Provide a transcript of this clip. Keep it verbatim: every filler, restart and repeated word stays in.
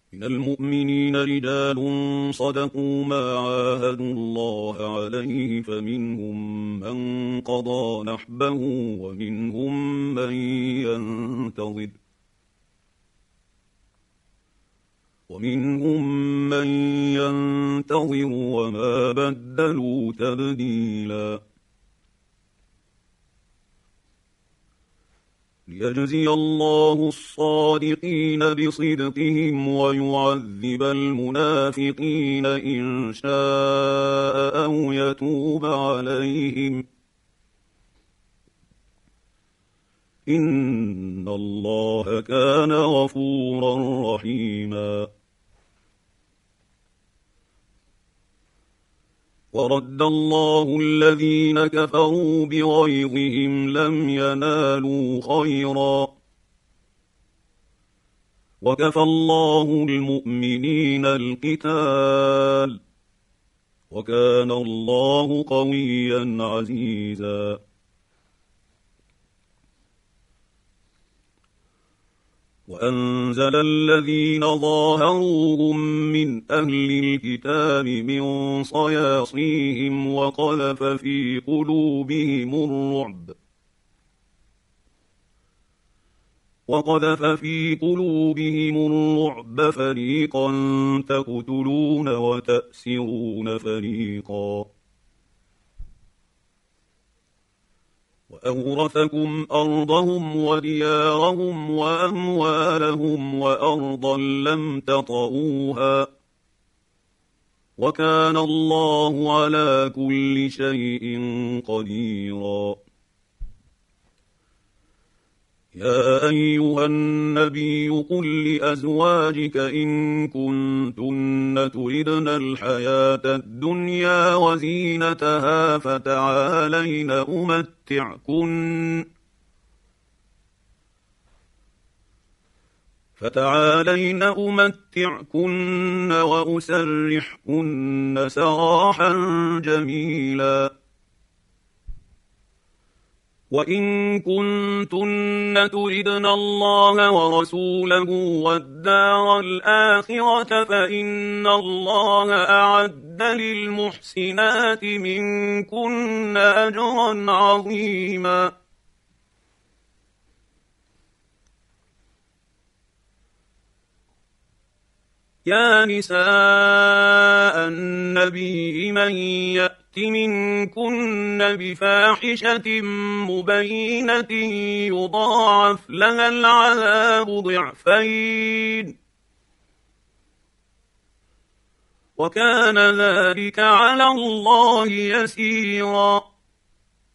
من المؤمنين رجال صدقوا ما عاهدوا الله عليه فمنهم من قضى نحبه ومنهم من ينتظر ومنهم من ينتظر وما بدلوا تبديلا ليجزي الله الصادقين بصدقهم ويعذب المنافقين إن شاء أو يتوب عليهم إن الله كان غفورا رحيما ورد الله الذين كفروا بغيظهم لم ينالوا خيرا وكفى الله المؤمنين القتال وكان الله قويا عزيزا وأنزل الذين ظاهروهم من أهل الكتاب من صياصيهم وقذف في قلوبهم الرعب وقذف في قلوبهم الرعب فريقا تقتلون وتأسرون فريقا وأورثكم أرضهم وديارهم وأموالهم وأرضا لم تطئوها وكان الله على كل شيء قديرا يا أيها النبي قل لأزواجك إن كنتن تردن الحياة الدنيا وزينتها فتعالين أمتعكن فتعالين أمتعكن وأسرحكن سراحا جميلا وإن كنتن تردن الله ورسوله والدار الآخرة فإن الله أعد للمحسنات منكن أجرا عظيما يا نساء النبي من يأت منكن بفاحشة مبينة يضاعف لها العذاب ضعفين وكان ذلك على الله يسيرا